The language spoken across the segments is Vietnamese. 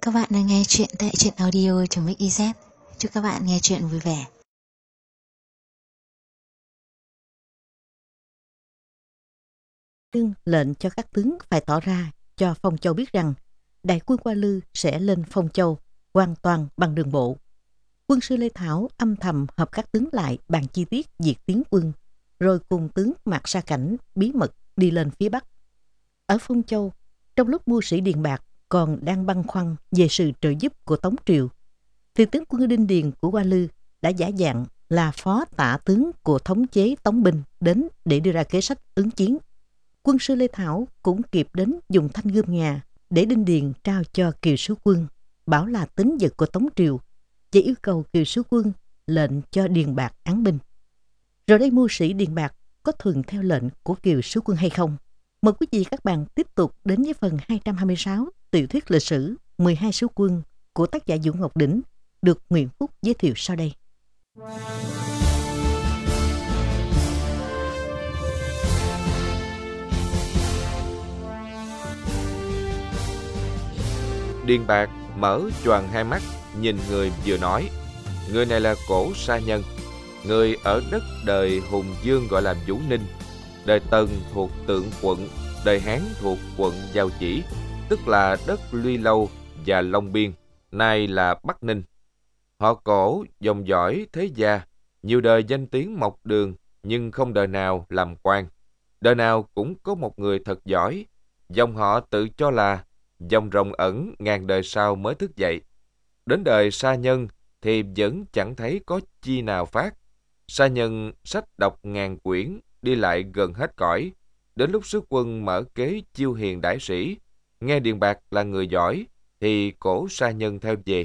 Các bạn đang nghe chuyện tại truyện audio.mix.iz. Chúc các bạn nghe chuyện vui vẻ. Lệnh cho các tướng phải tỏ ra cho Phong Châu biết rằng đại quân Hoa Lư sẽ lên Phong Châu hoàn toàn bằng đường bộ. Quân sư Lê Thảo âm thầm hợp các tướng lại bàn chi tiết việc tiến quân, rồi cùng tướng Mạc Sa Cảnh bí mật đi lên phía Bắc. Ở Phong Châu, trong lúc mưu sĩ Điền Bạc còn đang băn khoăn về sự trợ giúp của Tống Triều, thì tướng quân Đinh Điền của Hoa Lư đã giả dạng là phó tả tướng của thống chế Tống binh đến để đưa ra kế sách ứng chiến. Quân sư Lê Thảo cũng kịp đến dùng thanh gươm ngà để Đinh Điền trao cho Kiều Sứ Quân, bảo là tín vật của Tống Triều, và yêu cầu Kiều Sứ Quân lệnh cho Điền Bạc án binh. Rồi đây mưu sĩ Điền Bạc có thuận theo lệnh của Kiều Sứ Quân hay không? Mời quý vị các bạn tiếp tục đến với phần 226 tiểu thuyết lịch sử 12 sứ quân của tác giả Vũ Ngọc Đỉnh, được Nguyễn Phúc giới thiệu sau đây. Điền Bạc mở choàng hai mắt, nhìn người vừa nói. Người này là Cổ Sa Nhân, người ở đất đời Hùng Dương gọi là Vũ Ninh, đời Tần thuộc Tượng Quận, đời Hán thuộc quận Giao Chỉ, tức là đất Luy Lâu và Long Biên, nay là Bắc Ninh. Họ Cổ dòng dõi thế gia, nhiều đời danh tiếng mọc đường, nhưng không đời nào làm quan. Đời nào cũng có một người thật giỏi. Dòng họ tự cho là dòng rồng ẩn ngàn đời sau mới thức dậy. Đến đời Sa Nhân thì vẫn chẳng thấy có chi nào phát. Sa Nhân sách đọc ngàn quyển, đi lại gần hết cõi. Đến lúc sứ quân mở kế chiêu hiền đại sĩ, nghe Điền Bạc là người giỏi, thì Cổ Sa Nhân theo về.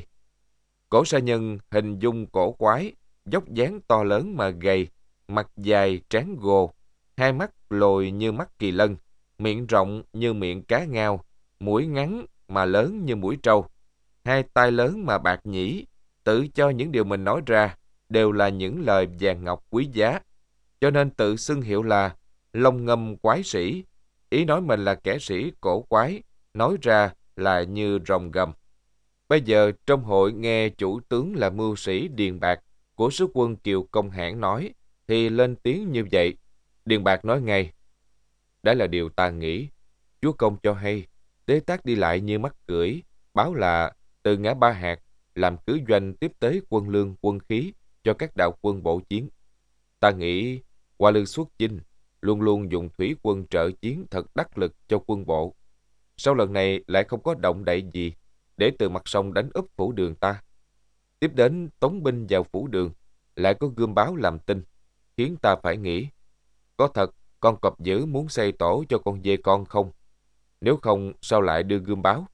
Cổ Sa Nhân hình dung cổ quái, dốc dáng to lớn mà gầy, mặt dài trán gồ, hai mắt lồi như mắt kỳ lân, miệng rộng như miệng cá ngao, mũi ngắn mà lớn như mũi trâu, hai tai lớn mà bạc nhĩ, tự cho những điều mình nói ra đều là những lời vàng ngọc quý giá, cho nên tự xưng hiệu là Long Ngâm Quái Sĩ. Ý nói mình là kẻ sĩ cổ quái, nói ra là như rồng gầm. Bây giờ trong hội nghe chủ tướng là mưu sĩ Điền Bạc của sứ quân Kiều Công Hãn nói, thì lên tiếng như vậy. Điền Bạc nói ngay: "Đó là điều ta nghĩ. Chúa công cho hay, Đế Tác đi lại như mắt cưỡi, báo là từ ngã Ba Hạt làm cứ doanh tiếp tế quân lương quân khí cho các đạo quân bộ chiến. Ta nghĩ Hoa Lư xuất chinh luôn luôn dùng thủy quân trợ chiến thật đắc lực cho quân bộ. Sau lần này lại không có động đậy gì để từ mặt sông đánh úp phủ đường ta. Tiếp đến tống binh vào phủ đường, lại có gươm báo làm tin, khiến ta phải nghĩ, có thật con cọp dữ muốn xây tổ cho con dê con không? Nếu không, sao lại đưa gươm báo?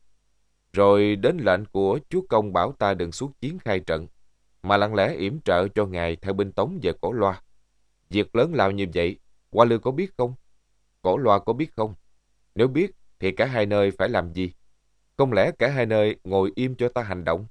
Rồi đến lệnh của chúa công bảo ta đừng xuất chiến khai trận, mà lặng lẽ yểm trợ cho ngài theo binh Tống về Cổ Loa. Việc lớn lao như vậy, Hoa Lư có biết không? Cổ Loa có biết không? Nếu biết, thì cả hai nơi phải làm gì? Không lẽ cả hai nơi ngồi im cho ta hành động?"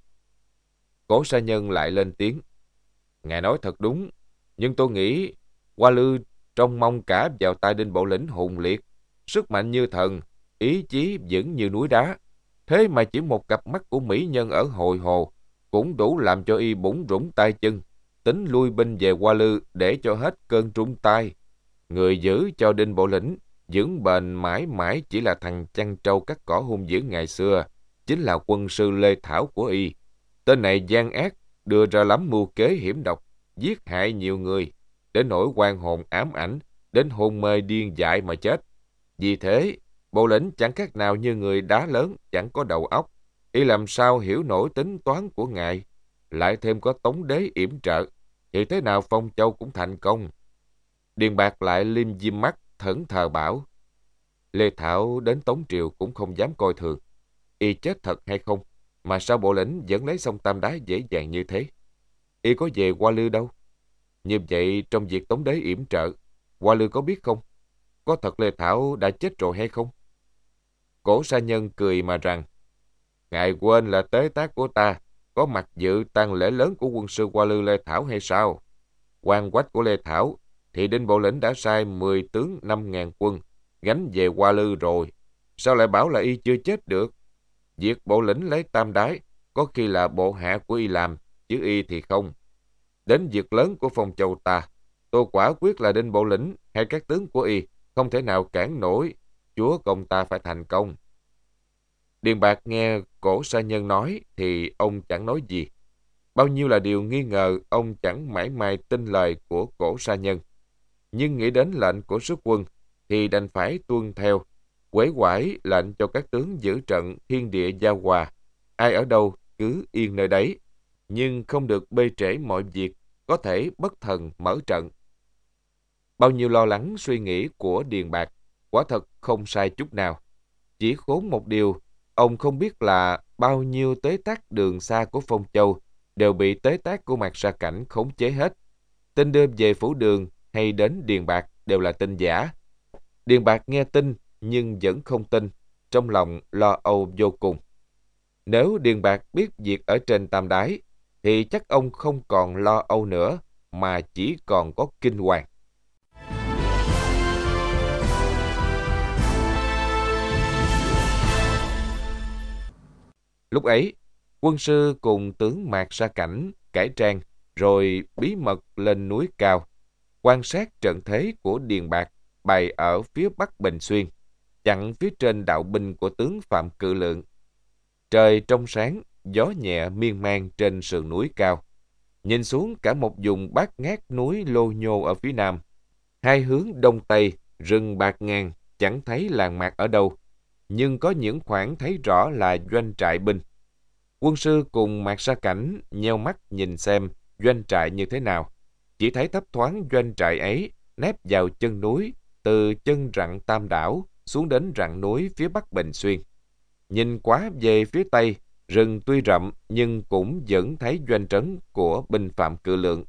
Cổ Sa Nhân lại lên tiếng: "Ngài nói thật đúng, nhưng tôi nghĩ Hoa Lư trông mong cả vào tay Đinh Bộ Lĩnh hùng liệt, sức mạnh như thần, ý chí vững như núi đá. Thế mà chỉ một cặp mắt của mỹ nhân ở Hội Hồ cũng đủ làm cho y bủn rủn tay chân, tính lui binh về Hoa Lư để cho hết cơn trung tai. Người giữ cho Đinh Bộ Lĩnh vững bền mãi mãi chỉ là thằng chăn trâu cắt cỏ hung dữ ngày xưa, chính là quân sư Lê Thảo của y. Tên này gian ác, đưa ra lắm mưu kế hiểm độc, giết hại nhiều người, đến nỗi oan hồn ám ảnh, đến hôn mê điên dại mà chết. Vì thế, Bộ Lĩnh chẳng khác nào như người đá lớn, chẳng có đầu óc. Y làm sao hiểu nổi tính toán của ngài, lại thêm có Tống đế yểm trợ, thì thế nào Phong Châu cũng thành công." Điền Bạc lại liêm diêm mắt, thẫn thờ bảo: "Lê Thảo đến Tống Triều cũng không dám coi thường. Y chết thật hay không, mà sao Bộ Lĩnh vẫn lấy sông Tam Đá dễ dàng như thế? Y có về Hoa Lư đâu? Như vậy trong việc Tống đế yểm trợ, Hoa Lư có biết không? Có thật Lê Thảo đã chết rồi hay không?" Cổ Sa Nhân cười mà rằng: "Ngài quên là tế tác của ta có mặt dự tang lễ lớn của quân sư Hoa Lư Lê Thảo hay sao? Quan quách của Lê Thảo thì Đinh Bộ Lĩnh đã sai 10 tướng 5.000 quân gánh về Hoa Lư rồi. Sao lại bảo là y chưa chết được? Việc bộ lĩnh lấy Tam Đái có khi là bộ hạ của y làm, chứ y thì không. Đến việc lớn của Phong Châu ta, tôi quả quyết là Đinh bộ lĩnh hay các tướng của y không thể nào cản nổi chúa công ta phải thành công. Điền Bạc nghe Cổ Sa Nhân nói thì ông chẳng nói gì. Bao nhiêu là điều nghi ngờ, ông chẳng mảy may tin lời của Cổ Sa Nhân. Nhưng nghĩ đến lệnh của sứ quân thì đành phải tuân theo, quấy quải lệnh cho các tướng giữ trận thiên địa giao hòa. Ai ở đâu cứ yên nơi đấy, nhưng không được bê trễ mọi việc, có thể bất thần mở trận. Bao nhiêu lo lắng suy nghĩ của Điền Bạc quả thật không sai chút nào. Chỉ khốn một điều, ông không biết là bao nhiêu tế tác đường xa của Phong Châu đều bị tế tác của Mạc Sa Cảnh khống chế hết. Tin đưa về phủ đường hay đến Điền Bạc đều là tin giả. Điền Bạc nghe tin nhưng vẫn không tin, trong lòng lo âu vô cùng. Nếu Điền Bạc biết việc ở trên Tam Đái, thì chắc ông không còn lo âu nữa, mà chỉ còn có kinh hoàng. Lúc ấy, quân sư cùng tướng Mạc Sa Cảnh cải trang, rồi bí mật lên núi cao, quan sát trận thế của Điền Bạc bày ở phía bắc Bình Xuyên, chặn phía trên đạo binh của tướng Phạm Cự Lượng. Trời trong sáng, gió nhẹ miên man trên sườn núi cao. Nhìn xuống cả một vùng bát ngát núi Lô Nhô ở phía nam. Hai hướng đông tây, rừng bạt ngàn, chẳng thấy làng mạc ở đâu, nhưng có những khoảng thấy rõ là doanh trại binh. Quân sư cùng Mạc Sa Cảnh nheo mắt nhìn xem doanh trại như thế nào. Chỉ thấy thấp thoáng doanh trại ấy nép vào chân núi, từ chân rặng Tam Đảo xuống đến rặng núi phía bắc Bình Xuyên. Nhìn quá về phía tây, rừng tuy rậm nhưng cũng vẫn thấy doanh trấn của binh Phạm Cự Lượng.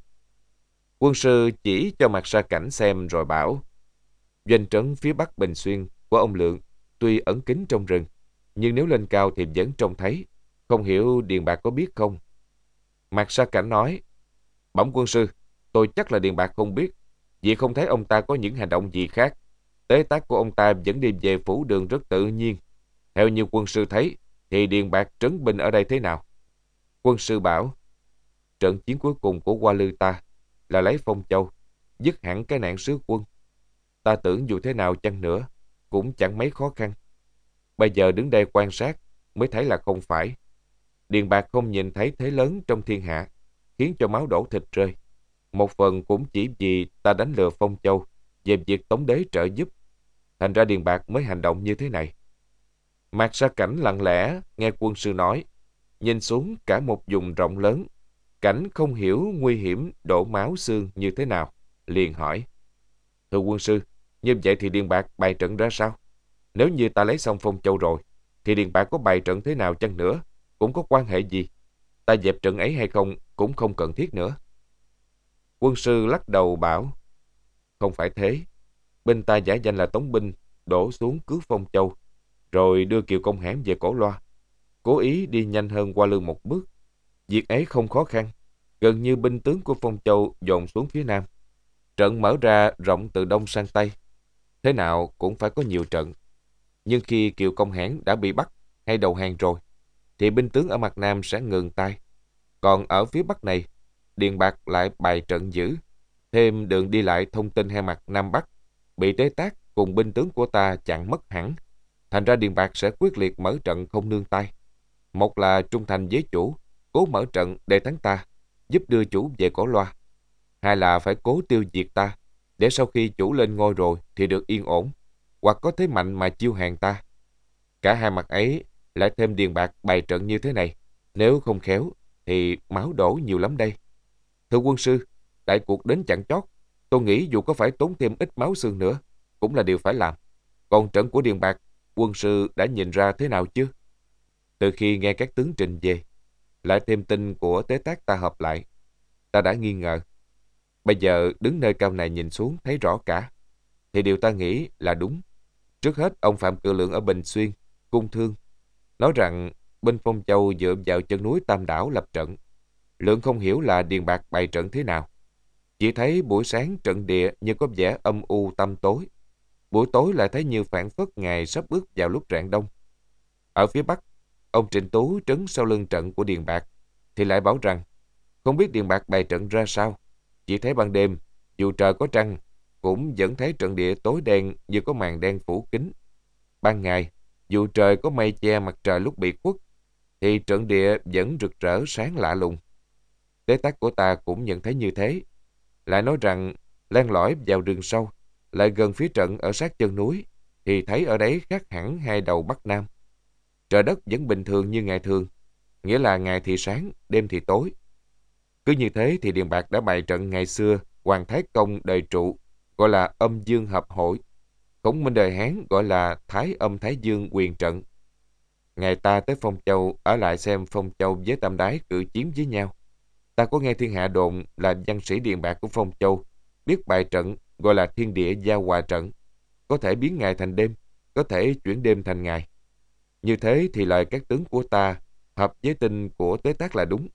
Quân sư chỉ cho Mạc Sa Cảnh xem rồi bảo: doanh trấn phía bắc Bình Xuyên của ông Lượng tuy ẩn kín trong rừng, nhưng nếu lên cao thì vẫn trông thấy. Không hiểu Điền Bạc có biết không? Mạc Sa Cảnh nói: bẩm quân sư, tôi chắc là Điền Bạc không biết, vì không thấy ông ta có những hành động gì khác. Tế tác của ông ta vẫn đi về phủ đường rất tự nhiên. Theo như quân sư thấy, thì Điền Bạc trấn binh ở đây thế nào? Quân sư bảo: trận chiến cuối cùng của Hoa Lư ta là lấy Phong Châu, dứt hẳn cái nạn sứ quân. Ta tưởng dù thế nào chăng nữa, cũng chẳng mấy khó khăn. Bây giờ đứng đây quan sát, mới thấy là không phải. Điền Bạc không nhìn thấy thế lớn trong thiên hạ, khiến cho máu đổ thịt rơi. Một phần cũng chỉ vì ta đánh lừa Phong Châu về việc Tống đế trợ giúp. Thành ra Điền Bạc mới hành động như thế này. Mạc Sa Cảnh lặng lẽ nghe quân sư nói, nhìn xuống cả một vùng rộng lớn, cảnh không hiểu nguy hiểm đổ máu xương như thế nào, liền hỏi: thưa quân sư, như vậy thì Điền Bạc bày trận ra sao? Nếu như ta lấy xong Phong Châu rồi, thì Điền Bạc có bày trận thế nào chăng nữa cũng có quan hệ gì? Ta dẹp trận ấy hay không cũng không cần thiết nữa. Quân sư lắc đầu bảo: không phải thế. Binh ta giả danh là Tống binh, đổ xuống cứu Phong Châu, rồi đưa Kiều Công Hãn về Cổ Loa, cố ý đi nhanh hơn Hoa Lư một bước. Việc ấy không khó khăn, gần như binh tướng của Phong Châu dồn xuống phía nam. Trận mở ra rộng từ đông sang tây, thế nào cũng phải có nhiều trận. Nhưng khi Kiều Công Hãn đã bị bắt hay đầu hàng rồi, thì binh tướng ở mặt nam sẽ ngừng tay. Còn ở phía bắc này, Điền Bạc lại bày trận giữ, thêm đường đi lại thông tin hai mặt nam bắc bị Tế Tác cùng binh tướng của ta chặn mất hẳn. Thành ra Điền Bạc sẽ quyết liệt mở trận không nương tay. Một là trung thành với chủ, cố mở trận để thắng ta, giúp đưa chủ về Cổ Loa. Hai là phải cố tiêu diệt ta, để sau khi chủ lên ngôi rồi thì được yên ổn, hoặc có thế mạnh mà chiêu hàng ta. Cả hai mặt ấy lại thêm Điền Bạc bày trận như thế này, nếu không khéo thì máu đổ nhiều lắm đây. Thưa quân sư, đại cuộc đến chặng chót, tôi nghĩ dù có phải tốn thêm ít máu xương nữa cũng là điều phải làm. Còn trận của Điền Bạc, quân sư đã nhìn ra thế nào chưa? Từ khi nghe các tướng trình về, lại thêm tin của Tế Tác ta hợp lại, ta đã nghi ngờ. Bây giờ đứng nơi cao này nhìn xuống thấy rõ cả, thì điều ta nghĩ là đúng. Trước hết ông Phạm Cự Lượng ở Bình Xuyên, Cung Thương, nói rằng binh Phong Châu dựa vào chân núi Tam Đảo lập trận. Lượng không hiểu là Điền Bạc bày trận thế nào. Chỉ thấy buổi sáng trận địa như có vẻ âm u tăm tối, buổi tối lại thấy như phảng phất ngày sắp bước vào lúc rạng đông. Ở phía bắc, ông Trịnh Tú trấn sau lưng trận của Điền Bạc, thì lại bảo rằng không biết Điền Bạc bày trận ra sao. Chỉ thấy ban đêm, dù trời có trăng, cũng vẫn thấy trận địa tối đen như có màn đen phủ kín. Ban ngày, dù trời có mây che mặt trời lúc bị khuất, thì trận địa vẫn rực rỡ sáng lạ lùng. Tế tắc của ta cũng nhận thấy như thế. Lại nói rằng, len lỏi vào rừng sâu, lại gần phía trận ở sát chân núi, thì thấy ở đấy khác hẳn hai đầu Bắc Nam. Trời đất vẫn bình thường như ngày thường, nghĩa là ngày thì sáng, đêm thì tối. Cứ như thế thì Điền Bạc đã bày trận ngày xưa Hoàng Thái Công đời trụ, gọi là Âm Dương Hợp Hội. Khổng Minh đời Hán gọi là Thái Âm Thái Dương Quyền Trận. Ngày ta tới Phong Châu ở lại xem Phong Châu với Tam Đái cự chiến với nhau. Ta có nghe thiên hạ đồn là văn sĩ Điền Bạc của Phong Châu biết bày trận gọi là Thiên Địa Giao Hòa Trận, có thể biến ngày thành đêm, có thể chuyển đêm thành ngày. Như thế thì lời các tướng của ta hợp với tin của Tế Tác là đúng.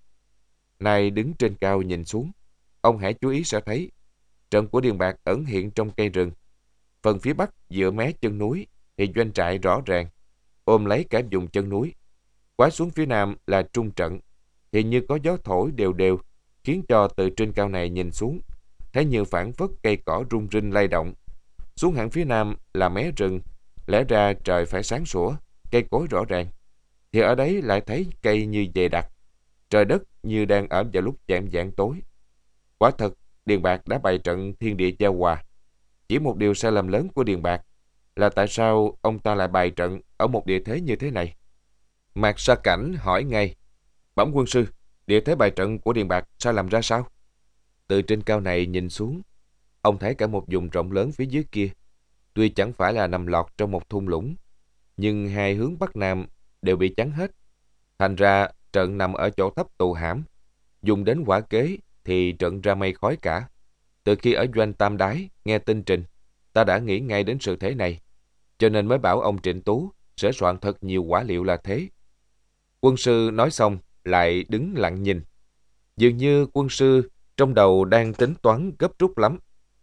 Nay đứng trên cao nhìn xuống, ông hãy chú ý sẽ thấy trận của Điền Bạc ẩn hiện trong cây rừng. Phần phía bắc dựa mé chân núi thì doanh trại rõ ràng, ôm lấy cả vùng chân núi. Quá xuống phía nam là trung trận, thì như có gió thổi đều đều, khiến cho từ trên cao này nhìn xuống, thấy như phảng phất cây cỏ rung rinh lay động. Xuống hẳn phía nam là mé rừng, lẽ ra trời phải sáng sủa, cây cối rõ ràng, thì ở đấy lại thấy cây như dày đặc, trời đất như đang ở vào lúc chạng vạng tối. Quả thật, Điền Bạc đã bày trận thiên địa giao hòa. Chỉ một điều sai lầm lớn của Điền Bạc là tại sao ông ta lại bày trận ở một địa thế như thế này. Mạc Sa Cảnh hỏi ngay: Bẩm quân sư, địa thế bày trận của Điền Bạc sai lầm ra sao? Từ trên cao này nhìn xuống, ông thấy cả một vùng rộng lớn phía dưới kia. Tuy chẳng phải là nằm lọt trong một thung lũng, nhưng hai hướng bắc nam đều bị chắn hết. Thành ra trận nằm ở chỗ thấp tù hãm. Dùng đến quả kế thì trận ra mây khói cả. Từ khi ở doanh Tam Đái nghe tin Trình, ta đã nghĩ ngay đến sự thế này, cho nên mới bảo ông Trịnh Tú sẽ soạn thật nhiều quả liệu là thế. Quân sư nói xong lại đứng lặng nhìn. Dường như quân sư trong đầu đang tính toán gấp rút lắm.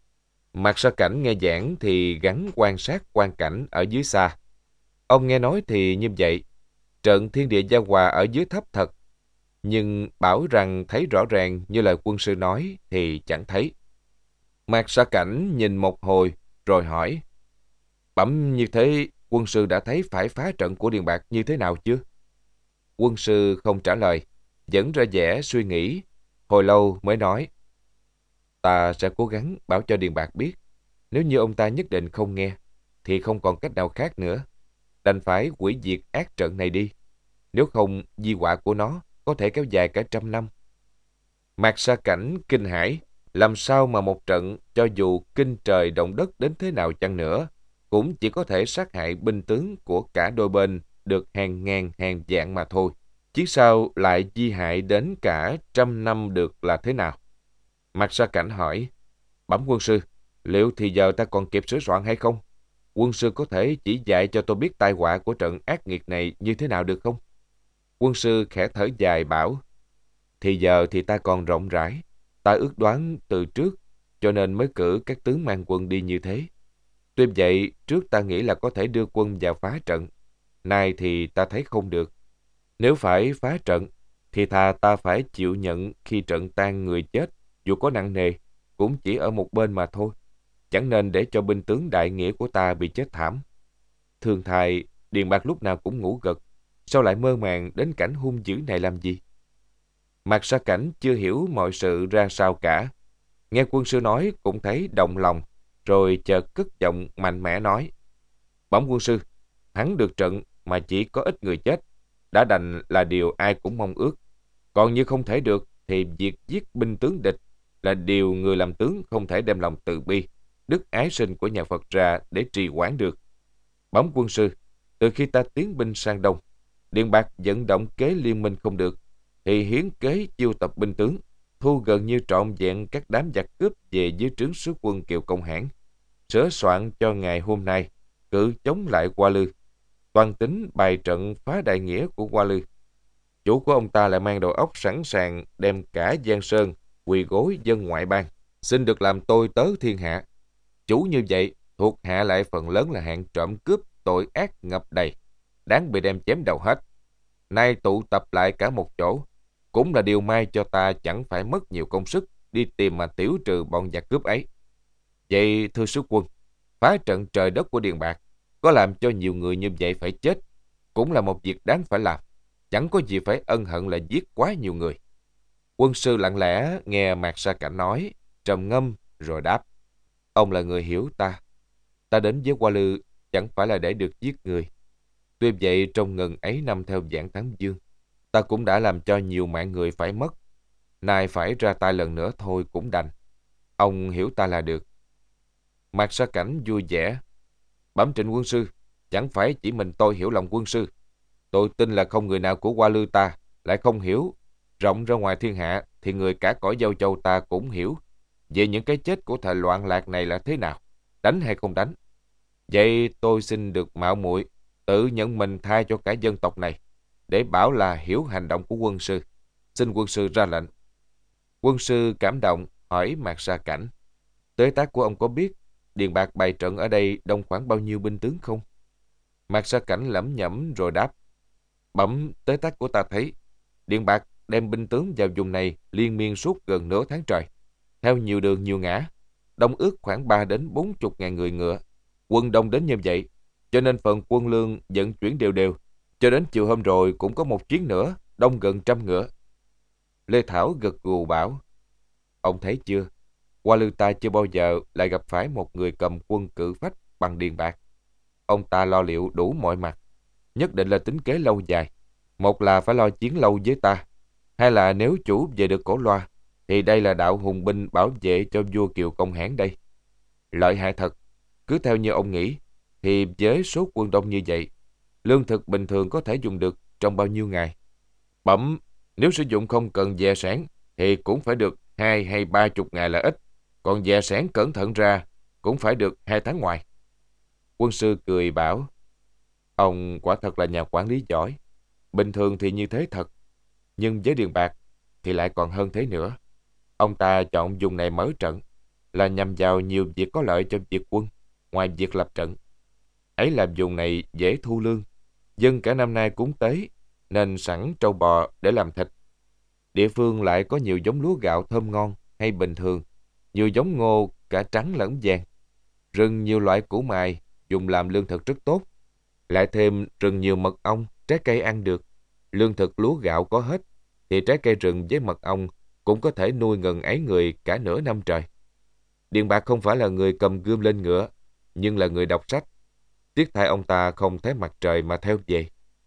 Mạc Sa Cảnh nghe giảng thì gắn quan sát quan cảnh ở dưới xa. Ông nghe nói thì như vậy, trận thiên địa giao hòa ở dưới thấp thật, nhưng bảo rằng thấy rõ ràng như lời quân sư nói thì chẳng thấy. Mạc Sa Cảnh nhìn một hồi rồi hỏi: Bẩm như thế, quân sư đã thấy phải phá trận của Điền Bạc như thế nào chưa? Quân sư không trả lời, vẫn ra vẻ suy nghĩ, hồi lâu mới nói: Ta sẽ cố gắng bảo cho Điền Bạc biết. Nếu như ông ta nhất định không nghe, thì không còn cách nào khác nữa, đành phải hủy diệt ác trận này đi. Nếu không, di họa của nó có thể kéo dài cả 100 năm. Mạc Sa Cảnh kinh hãi, làm sao mà một trận cho dù kinh trời động đất đến thế nào chăng nữa, cũng chỉ có thể sát hại binh tướng của cả đôi bên được hàng ngàn hàng vạn mà thôi. Chứ sao lại di hại đến cả 100 năm được là thế nào? Mạc Sa Cảnh hỏi: Bẩm quân sư, liệu thì giờ ta còn kịp sửa soạn hay không? Quân sư có thể chỉ dạy cho tôi biết tai họa của trận ác nghiệt này như thế nào được không? Quân sư khẽ thở dài bảo: Thì giờ thì ta còn rộng rãi, ta ước đoán từ trước, cho nên mới cử các tướng mang quân đi như thế. Tuy vậy, trước ta nghĩ là có thể đưa quân vào phá trận, nay thì ta thấy không được. Nếu phải phá trận, thì thà ta phải chịu nhận khi trận tan người chết, dù có nặng nề, cũng chỉ ở một bên mà thôi. Chẳng nên để cho binh tướng đại nghĩa của ta bị chết thảm. Thường thài, Điền Bạc lúc nào cũng ngủ gật, sao lại mơ màng đến cảnh hung dữ này làm gì? Mạc Sa Cảnh chưa hiểu mọi sự ra sao cả. Nghe quân sư nói cũng thấy động lòng, rồi chợt cất giọng mạnh mẽ nói: Bẩm quân sư, thắng được trận mà chỉ có ít người chết, đã đành là điều ai cũng mong ước. Còn như không thể được, thì việc giết binh tướng địch là điều người làm tướng không thể đem lòng từ bi, đức ái sinh của nhà Phật ra để trì hoãn được. Bẩm quân sư, từ khi ta tiến binh sang Đông, Điền Bạc vận động kế liên minh không được, thì hiến kế chiêu tập binh tướng, thu gần như trọn vẹn các đám giặc cướp về dưới trướng sứ quân Kiều Công Hãn, sửa soạn cho ngày hôm nay cự chống lại Hoa Lư, toàn tính bài trận phá đại nghĩa của Hoa Lư. Chủ của ông ta lại mang đầu óc sẵn sàng đem cả Giang Sơn quỳ gối dân ngoại bang, xin được làm tôi tớ thiên hạ. Chủ như vậy, thuộc hạ lại phần lớn là hạng trộm cướp tội ác ngập đầy, đáng bị đem chém đầu hết. nay tụ tập lại cả một chỗ, cũng là điều may cho ta chẳng phải mất nhiều công sức đi tìm mà tiểu trừ bọn giặc cướp ấy. Vậy thưa sứ quân, phá trận trời đất của Điền Bạc có làm cho nhiều người như vậy phải chết, cũng là một việc đáng phải làm. Chẳng có gì phải ân hận là giết quá nhiều người. Quân sư lặng lẽ nghe Mạc Sa Cảnh nói, trầm ngâm rồi đáp. Ông là người hiểu ta. Ta đến với Hoa Lư chẳng phải là để được giết người. Tuy vậy trong ngần ấy năm theo Vạn Thắng Dương, ta cũng đã làm cho nhiều mạng người phải mất. Nay phải ra tay lần nữa thôi cũng đành. Ông hiểu ta là được. Mạc Sa Cảnh vui vẻ. Bẩm Trịnh quân sư, chẳng phải chỉ mình tôi hiểu lòng quân sư. Tôi tin là không người nào của Hoa Lư ta lại không hiểu. Rộng ra ngoài thiên hạ thì người cả cõi Giao Châu ta cũng hiểu về những cái chết của thời loạn lạc này là thế nào, đánh hay không đánh. Vậy tôi xin được mạo muội tự nhận mình thay cho cả dân tộc này, để bảo là hiểu hành động của quân sư. Xin quân sư ra lệnh. Quân sư cảm động hỏi Mạc Sa Cảnh. Tế tác của ông có biết Điền Bạc bày trận ở đây đông khoảng bao nhiêu binh tướng không? Mạc Sa Cảnh lẩm nhẩm rồi đáp. Bẩm tế tác của ta thấy Điền Bạc đem binh tướng vào vùng này liên miên suốt gần nửa tháng trời, theo nhiều đường nhiều ngã, đông ước khoảng 3 đến 40 ngàn người ngựa. Quân đông đến như vậy, cho nên phần quân lương vận chuyển đều đều. Cho đến chiều hôm rồi cũng có một chuyến nữa, đông gần 100 ngựa. Lê Thảo gật gù bảo. Ông thấy chưa, Hoa Lư ta chưa bao giờ lại gặp phải một người cầm quân cự phách bằng Điền Bạc. Ông ta lo liệu đủ mọi mặt, nhất định là tính kế lâu dài. Một là phải lo chiến lâu với ta, hai là nếu chủ về được Cổ Loa, thì đây là đạo hùng binh bảo vệ cho vua Kiều Công Hãn đây. Lợi hại thật. Cứ theo như ông nghĩ, thì với số quân đông như vậy, lương thực bình thường có thể dùng được trong bao nhiêu ngày? Bẩm, nếu sử dụng không cần dè sẻn, thì cũng phải được 2 hay 30 ngày là ít. Còn dè sẻn cẩn thận ra, cũng phải được 2 tháng ngoài. Quân sư cười bảo, ông quả thật là nhà quản lý giỏi. Bình thường thì như thế thật, nhưng với Điền Bạc thì lại còn hơn thế nữa. Ông ta chọn vùng này mở trận là nhằm vào nhiều việc có lợi cho việc quân, ngoài việc lập trận. Ấy là vùng này dễ thu lương, dân cả năm nay cúng tế, nên sẵn trâu bò để làm thịt. Địa phương lại có nhiều giống lúa gạo thơm ngon hay bình thường, nhiều giống ngô cả trắng lẫn vàng. Rừng nhiều loại củ mài dùng làm lương thực rất tốt. Lại thêm rừng nhiều mật ong, trái cây ăn được. Lương thực lúa gạo có hết, thì trái cây rừng với mật ong cũng có thể nuôi ngần ấy người cả nửa năm trời. Điền Bạc không phải là người cầm gươm lên ngựa, nhưng là người đọc sách. Tiếc thay ông ta không thấy mặt trời mà theo về.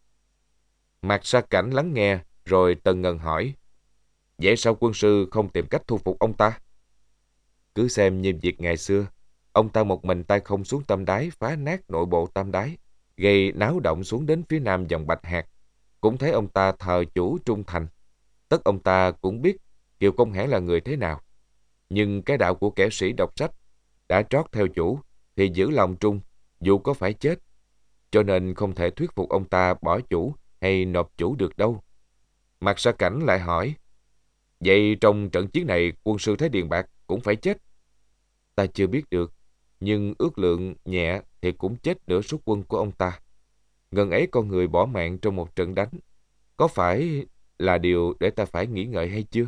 Mạc Sa Cảnh lắng nghe, rồi tần ngần hỏi. Vậy sao quân sư không tìm cách thu phục ông ta? Cứ xem như việc ngày xưa, ông ta một mình tay không xuống Tam Đái phá nát nội bộ Tam Đái, gây náo động xuống đến phía nam dòng Bạch Hạc. Cũng thấy ông ta thờ chủ trung thành. Tất ông ta cũng biết Kiều Công Hãn là người thế nào. Nhưng cái đạo của kẻ sĩ đọc sách đã trót theo chủ thì giữ lòng trung dù có phải chết. Cho nên không thể thuyết phục ông ta bỏ chủ hay nộp chủ được đâu. Mạc Sa Cảnh lại hỏi. Vậy trong trận chiến này quân sư thấy Điền Bạc cũng phải chết? Ta chưa biết được, nhưng ước lượng nhẹ thì cũng chết nửa số quân của ông ta. Ngần ấy con người bỏ mạng trong một trận đánh, có phải là điều để ta phải nghĩ ngợi hay chưa?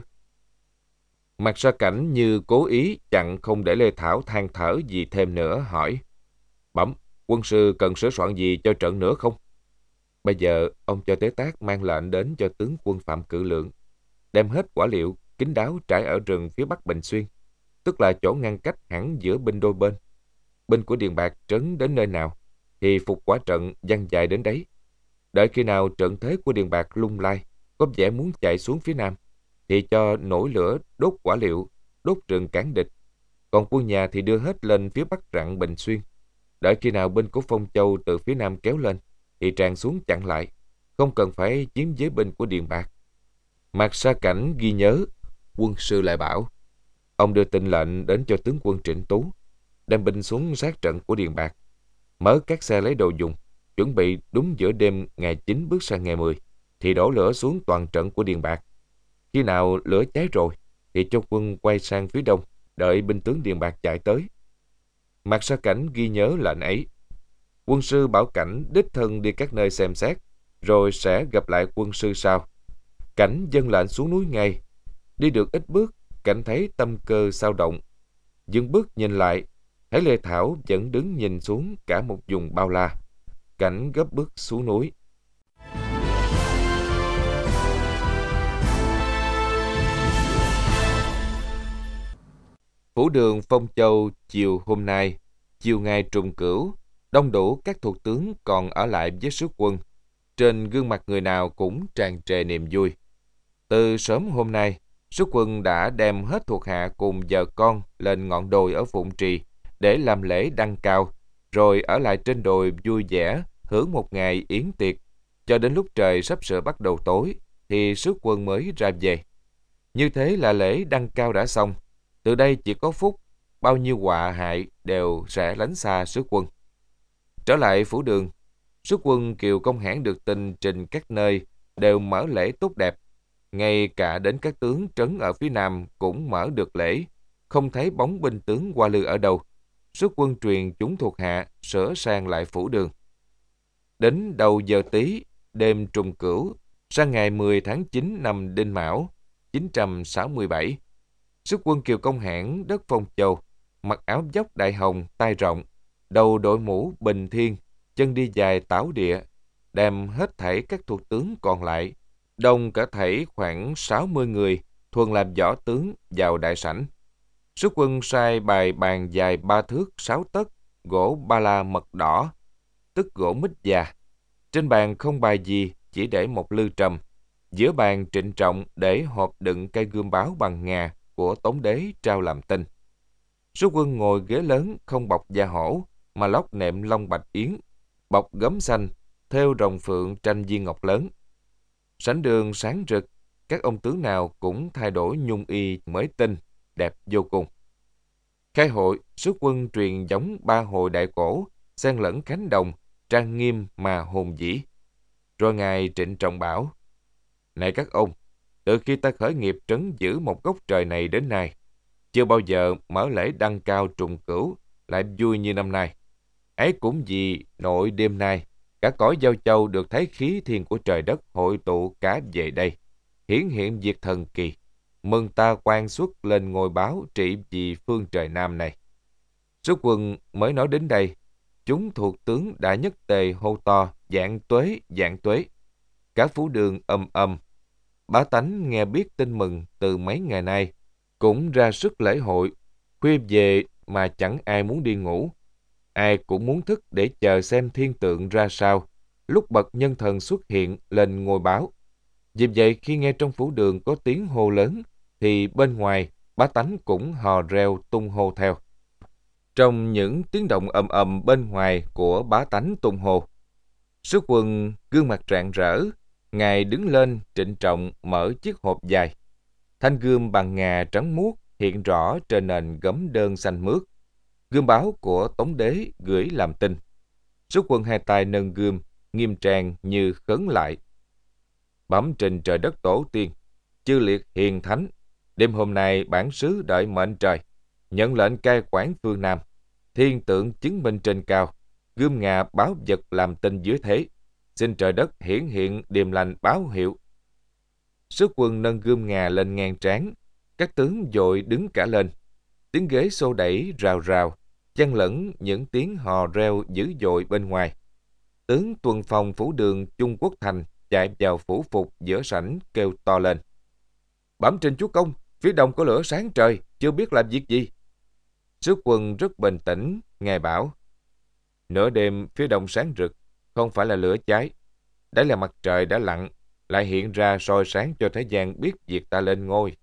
Mạc Sa Cảnh như cố ý chặn không để Lê Thảo than thở gì thêm nữa, hỏi. Bẩm, quân sư cần sửa soạn gì cho trận nữa không? Bây giờ ông cho Tế Tác mang lệnh đến cho tướng quân Phạm Cự Lượng, đem hết quả liệu kín đáo trải ở rừng phía bắc Bình Xuyên, tức là chỗ ngăn cách hẳn giữa binh đôi bên. Binh của Điền Bạc trấn đến nơi nào thì phục quả trận dang dài đến đấy. Đợi khi nào trận thế của Điền Bạc lung lay, có vẻ muốn chạy xuống phía nam, thì cho nổi lửa đốt quả liệu, đốt rừng cản địch. Còn quân nhà thì đưa hết lên phía bắc rặng Bình Xuyên. Đợi khi nào binh của Phong Châu từ phía nam kéo lên, thì tràn xuống chặn lại, không cần phải chiếm giới binh của Điền Bạc. Mạc Sa Cảnh ghi nhớ. Quân sư lại bảo. Ông đưa tin lệnh đến cho tướng quân Trịnh Tú, đem binh xuống sát trận của Điền Bạc, mở các xe lấy đồ dùng, chuẩn bị đúng giữa đêm ngày 9 bước sang ngày 10, thì đổ lửa xuống toàn trận của Điền Bạc. Khi nào lửa cháy rồi, thì cho quân quay sang phía đông, đợi binh tướng Điền Bạc chạy tới. Mạc Sa Cảnh ghi nhớ lệnh ấy. Quân sư bảo Cảnh đích thân đi các nơi xem xét, rồi sẽ gặp lại quân sư sau. Cảnh dâng lệnh xuống núi ngay. Đi được ít bước, Cảnh thấy tâm cơ xao động. Dừng bước nhìn lại, thấy Lê Thảo vẫn đứng nhìn xuống cả một vùng bao la. Cảnh gấp bước xuống núi. Phủ đường Phong Châu chiều hôm nay, chiều ngày trùng cửu, đông đủ các thuộc tướng còn ở lại với sứ quân. Trên gương mặt người nào cũng tràn trề niềm vui. Từ sớm hôm nay, sứ quân đã đem hết thuộc hạ cùng vợ con lên ngọn đồi ở Phụng Trì để làm lễ đăng cao, rồi ở lại trên đồi vui vẻ hưởng một ngày yến tiệc, cho đến lúc trời sắp sửa bắt đầu tối thì sứ quân mới ra về. Như thế là lễ đăng cao đã xong. Từ đây chỉ có phúc, bao nhiêu họa hại đều sẽ lánh xa sứ quân. Trở lại phủ đường, sứ quân Kiều Công Hãn được tin trình các nơi đều mở lễ tốt đẹp. Ngay cả đến các tướng trấn ở phía nam cũng mở được lễ, không thấy bóng binh tướng Hoa Lư ở đâu. Sứ quân truyền chúng thuộc hạ sửa sang lại phủ đường. Đến đầu giờ Tý, đêm trùng cửu, sang ngày 10 tháng 9 năm Đinh Mão, 967, sứ quân Kiều Công Hãn đất Phong Châu, mặc áo dốc đại hồng tai rộng, đầu đội mũ bình thiên, chân đi dài tảo địa, đem hết thảy các thuộc tướng còn lại, đông cả thảy khoảng 60 người, thuần làm võ tướng vào đại sảnh. Sứ quân sai bài bàn dài 3 thước 6 tấc, gỗ ba la mật đỏ, tức gỗ mít già. Trên bàn không bài gì, chỉ để một lư trầm. Giữa bàn trịnh trọng để hộp đựng cây gươm báo bằng ngà của Tống đế trao làm tinh. Sứ quân ngồi ghế lớn không bọc da hổ, mà lót nệm lông bạch yến, bọc gấm xanh, thêu rồng phượng tranh viên ngọc lớn. Sảnh đường sáng rực, các ông tướng nào cũng thay đổi nhung y mới tinh, đẹp vô cùng. Khai hội, sứ quân truyền giống 3 hồi đại cổ, xen lẫn cánh đồng, trang nghiêm mà hùng vĩ. Rồi ngài trịnh trọng bảo: Này các ông, từ khi ta khởi nghiệp trấn giữ một góc trời này đến nay, chưa bao giờ mở lễ đăng cao trùng cửu lại vui như năm nay. Ấy cũng vì nội đêm nay, cả cõi Giao Châu được thấy khí thiên của trời đất hội tụ cả về đây, hiển hiện việc thần kỳ, mừng ta quan xuất lên ngôi báo trị vì phương trời Nam này. Sứ quân mới nói đến đây, chúng thuộc tướng đã nhất tề hô to vạn tuế, vạn tuế. Cả phủ đường ầm. Bá tánh nghe biết tin mừng từ mấy ngày nay, cũng ra sức lễ hội, khuya về mà chẳng ai muốn đi ngủ. Ai cũng muốn thức để chờ xem thiên tượng ra sao, lúc bậc nhân thần xuất hiện lên ngôi báo. Vì vậy khi nghe trong phủ đường có tiếng hô lớn, thì bên ngoài bá tánh cũng hò reo tung hô theo. Trong những tiếng động ầm bên ngoài của bá tánh tung hô, sứ quân gương mặt rạng rỡ, ngài đứng lên trịnh trọng mở chiếc hộp dài. Thanh gươm bằng ngà trắng muốt hiện rõ trên nền gấm đơn xanh mướt. Gươm báo của Tống đế gửi làm tin. Sứ quân hai tay nâng gươm, nghiêm trang như khấn lại. Bẩm trình trời đất tổ tiên, chư liệt hiền thánh, đêm hôm nay bản sứ đợi mệnh trời, nhận lệnh cai quản phương Nam, thiên tượng chứng minh trên cao, gươm ngà báo vật làm tin dưới thế, xin trời đất hiển hiện điềm lành báo hiệu. Sứ quân nâng gươm ngà lên ngang trán, các tướng vội đứng cả lên. Tiếng ghế xô đẩy rào rào, chen lẫn những tiếng hò reo dữ dội bên ngoài. Tướng tuần phòng phủ đường Trung Quốc Thành chạy vào phủ phục giữa sảnh kêu to lên: Bẩm trình chúa công, phía đông có lửa sáng trời, chưa biết làm việc gì. Sứ quân rất bình tĩnh, ngài bảo: Nửa đêm phía đông sáng rực, không phải là lửa cháy. Đấy là mặt trời đã lặn, lại hiện ra soi sáng cho thế gian biết việc ta lên ngôi.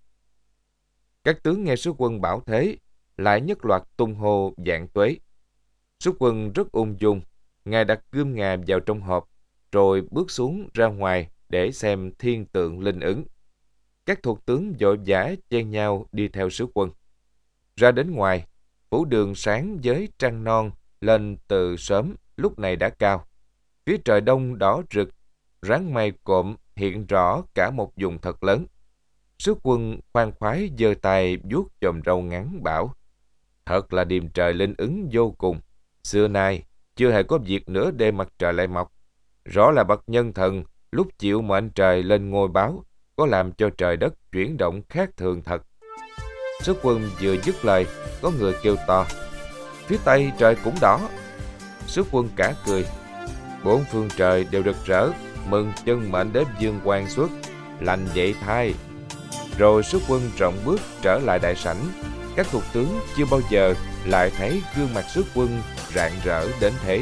Các tướng nghe sứ quân bảo thế, lại nhất loạt tung hô vạn tuế. Sứ quân rất ung dung, ngài đặt gươm ngà vào trong hộp, rồi bước xuống ra ngoài để xem thiên tượng linh ứng. Các thuộc tướng vội vã chen nhau đi theo sứ quân. Ra đến ngoài, phủ đường sáng với trăng non lên từ sớm, lúc này đã cao. Phía trời đông đỏ rực, ráng mây cộm hiện rõ cả một vùng thật lớn. Sứ quân khoan khoái giơ tay vuốt chòm râu ngắn bảo: Thật là điềm trời linh ứng vô cùng. Xưa nay chưa hề có việc nửa đêm mặt trời lại mọc. Rõ là bậc nhân thần lúc chịu mệnh trời lên ngôi báo, có làm cho trời đất chuyển động khác thường thật. Sứ quân vừa dứt lời, có người kêu to: phía Tây trời cũng đỏ. Sứ quân cả cười: bốn phương trời đều rực rỡ, mừng chân mệnh đế dương quang xuất, lành vậy thay. Rồi sứ quân rộng bước trở lại đại sảnh. Các thuộc tướng chưa bao giờ lại thấy gương mặt sứ quân rạng rỡ đến thế.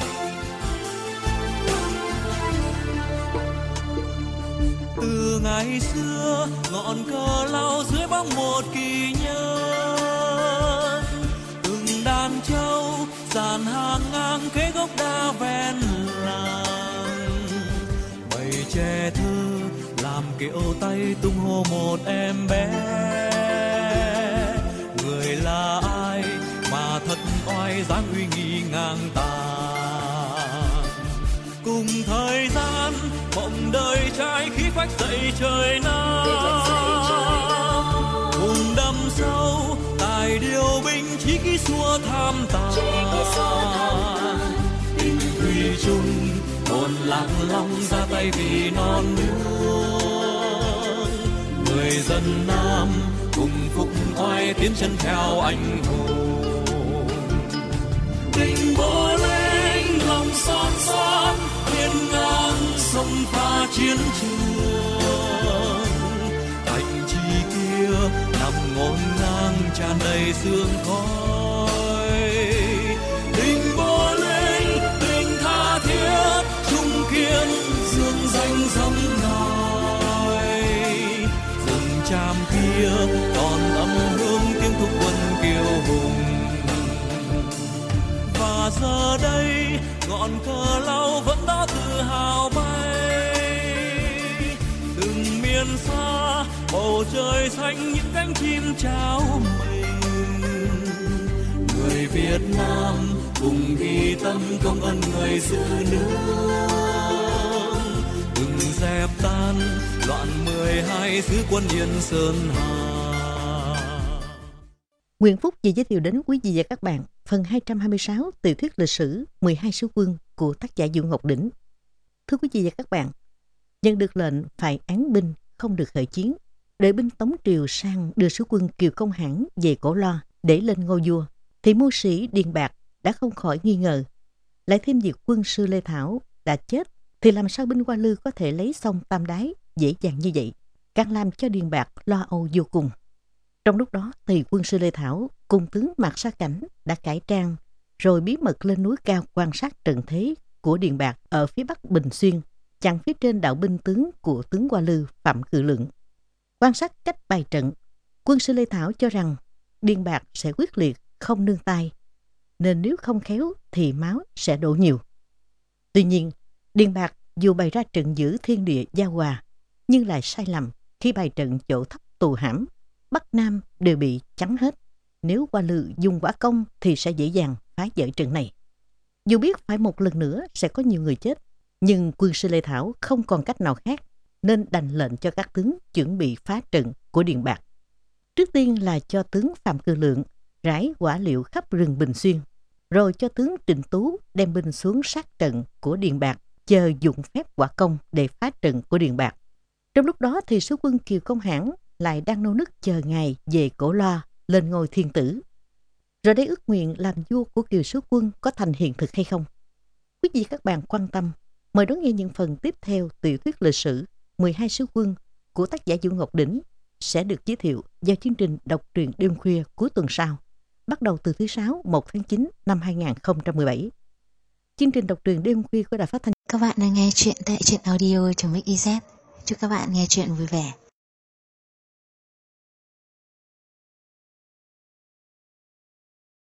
Từ ngày xưa ngọn cờ lao dưới bóng một kỳ nhân, từng đàn trâu dàn hàng ngang kế gốc đa ven làng. Bầy trẻ thơ làm kiệu tay tung hô một em bé. Người là ai mà thật oai dáng uy nghi ngang tàn. Cùng thời gian mộng đời trai khí phách dậy trời Nam. Cùng đâm sâu tài điều binh chí khí xua tham tàn. Tình thủy chung hồn lạc long ra tay vì non nước. Người dân Nam cùng phục oai tiến chân theo anh hùng. Tình bố linh lòng son son hiên ngang sông pha chiến trường. Cạnh chi kia nằm ngổn ngang tràn đầy sương khói. Tình bố linh tình tha thiết trung kiên dương danh dẫm nòi. Rừng tràm kia còn âm hương tiếng thúc quân kiêu hùng. Và giờ đây ngọn cờ lao vẫn đó tự hào bay. Từng miền xa bầu trời xanh những cánh chim trao mình. Người Việt Nam cùng ghi tâm công ơn người giữ nước. Từng dẹp tan loạn 12 xứ quân Yên Sơn Hà. Nguyễn Phúc vừa giới thiệu đến quý vị và các bạn phần 226 tiểu thuyết lịch sử 12 sứ quân của tác giả Vũ Ngọc Đỉnh. Thưa quý vị và các bạn, nhận được lệnh phải án binh, không được khởi chiến, đợi binh Tống Triều sang đưa sứ quân Kiều Công Hãn về Cổ Lo để lên ngôi vua, thì mưu sĩ Điền Bạc đã không khỏi nghi ngờ. Lại thêm việc quân sư Lê Thảo đã chết, thì làm sao binh Hoa Lư có thể lấy xong Tam Đái dễ dàng như vậy, càng làm cho Điền Bạc lo âu vô cùng. Trong lúc đó thì quân sư Lê Thảo cùng tướng Mạc Sa Cảnh đã cải trang rồi bí mật lên núi cao quan sát trận thế của Điền Bạc ở phía bắc Bình Xuyên, chặn phía trên đạo binh tướng của tướng Hoa Lư Phạm Cự Lượng. Quan sát cách bài trận, quân sư Lê Thảo cho rằng Điền Bạc sẽ quyết liệt, không nương tay, nên nếu không khéo thì máu sẽ đổ nhiều. Tuy nhiên, Điền Bạc dù bày ra trận giữ thiên địa giao hòa, nhưng lại sai lầm khi bày trận chỗ thấp tù hãm, Bắc Nam đều bị chắn hết. Nếu Hoa Lư dùng võ công thì sẽ dễ dàng phá vỡ trận này. Dù biết phải một lần nữa sẽ có nhiều người chết, nhưng quân sư Lê Thảo không còn cách nào khác, nên đành lệnh cho các tướng chuẩn bị phá trận của Điền Bạc. Trước tiên là cho tướng Phạm Cự Lượng rải quả liệu khắp rừng Bình Xuyên, rồi cho tướng Trịnh Tú đem binh xuống sát trận của Điền Bạc, chờ dụng phép quả công để phá trận của Điền Bạc. Trong lúc đó thì sứ quân Kiều Công Hãn lại đang nô nức chờ ngày về Cổ Lo lên ngôi thiên tử. Rồi đây ước nguyện làm vua của Kiều sứ quân có thành hiện thực hay không? Quý vị các bạn quan tâm, mời đón nghe những phần tiếp theo tiểu thuyết lịch sử 12 sứ quân của tác giả Vũ Ngọc Đỉnh sẽ được giới thiệu vào chương trình đọc truyện đêm khuya cuối tuần sau, bắt đầu từ thứ Sáu 1 tháng 9 năm 2017. Chương trình đọc truyện đêm khuya của Đài Phát thanh. Các bạn đang nghe chuyện tại truyện audio.mix.iz. Chúc các bạn nghe chuyện vui vẻ.